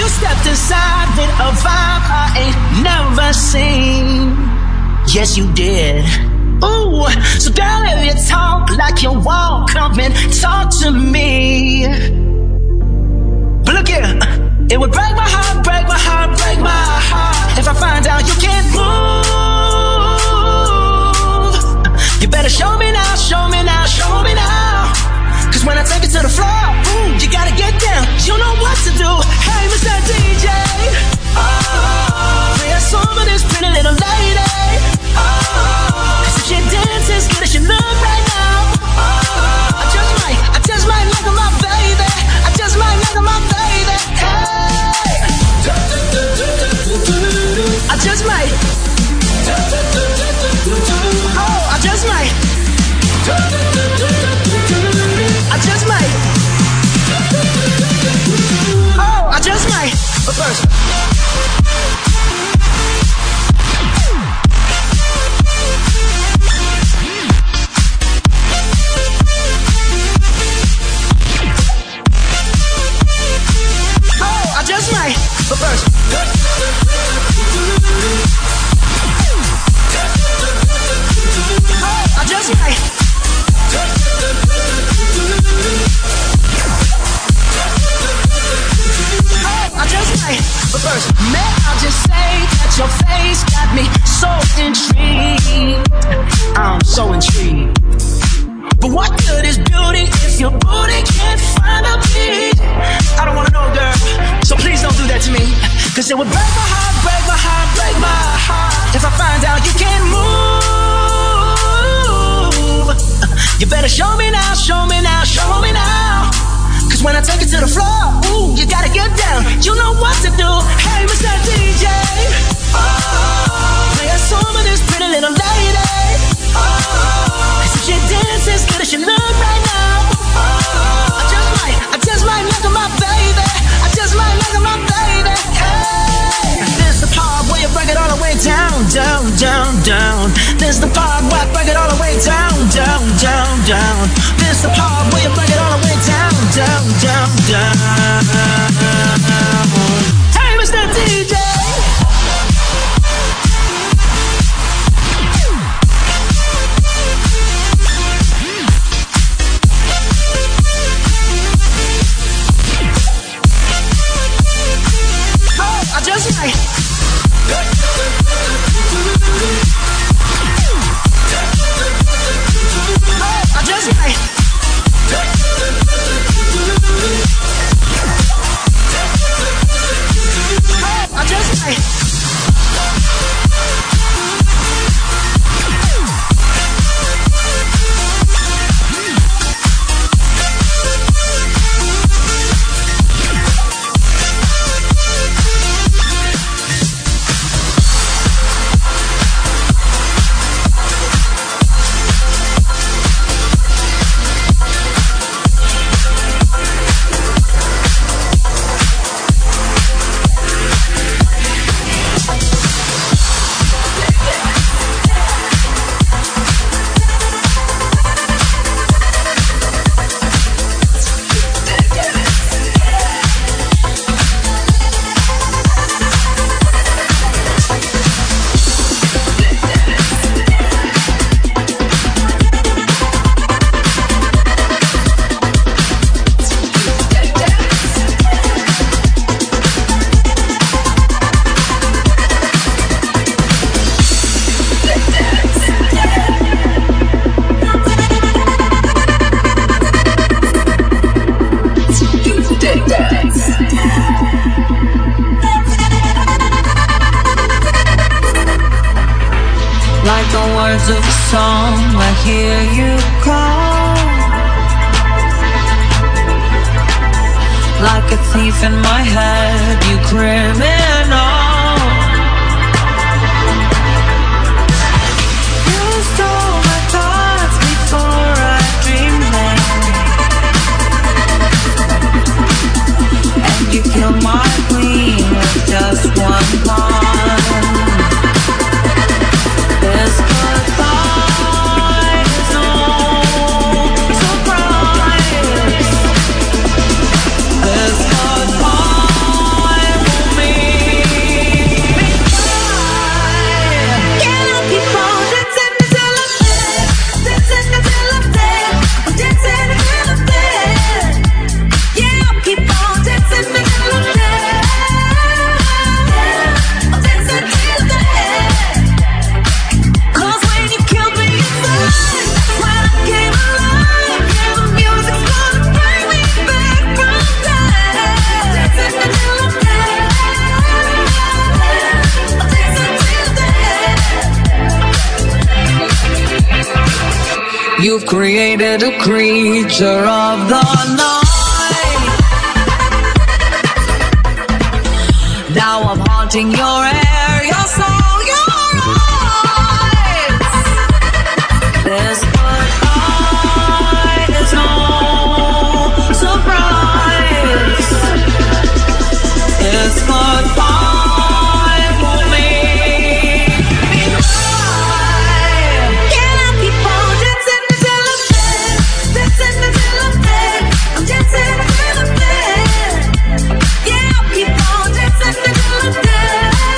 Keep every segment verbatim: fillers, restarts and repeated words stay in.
You stepped inside with a vibe I ain't never seen. Yes, you did. Ooh, so girl, if you talk like you walk, come and talk to me. But look here, it would break my heart, break my heart, break my heart if I find out you can't move. You better show me now, show me now, show me now. Cause when I take it to the floor, ooh, you gotta get down. You know what to do. Hey, Mister D J, oh, play a song for this pretty little lady. Oh, cause if she dances good as she look right now, oh, I just might, I just might like her, my baby. I just might like her, my baby. Hey, I just might. Oh, I just might. I just might. Oh, I just might. But first, oh, I just might. But first, oh, I just might. I just might, but first, may I just say that your face got me so intrigued. I'm so intrigued. But what good is beauty if your booty can't find a beat? I don't wanna know, girl, so please don't do that to me. Cause it would break my heart, break my heart, break my heart if I find out you can't move. You better show me now, show me now, show me now. Cause when I take it to the floor, ooh, you gotta get down. You know what to do. Hey, Mister D J, oh, play a song for this pretty little lady. Oh, cause if she dances good as she look right now, oh, I just might, I just might like her, my baby. I just might like her, my baby. Hey, this the part where you break it all the way down, down, down, down. This the part where I break it all the way down, down, down, down. This the part where you break it all the way down, down, down, down. Hey, Mister D J. Oh, I just might. Oh, I just might. I just might. Like the words of a song, I hear you call. Like a thief in my head, you criminal. You stole my thoughts before I dreamed them, and you killed my queen with just one pawn. This goodbye is no surprise. This goodbye You've created a creature of the night. Now I'm haunting your air, your soul, your eyes. This goodbye is no surprise. This goodbye will make me cry. Can I keep on dancing until I'm dead? Dancing until I'm dead. I'm dancing until I'm dead. Yeah, I'll keep on dancing until I'm dead.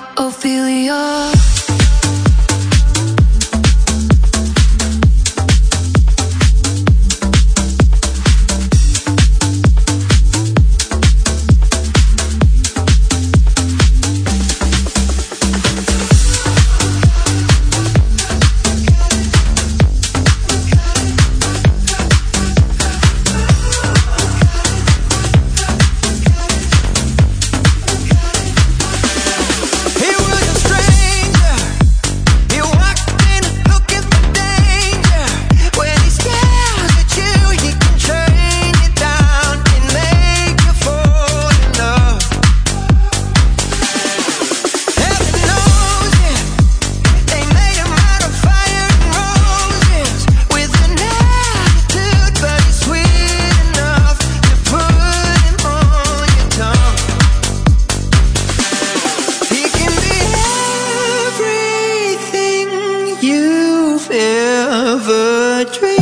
Ophelia. Ever dream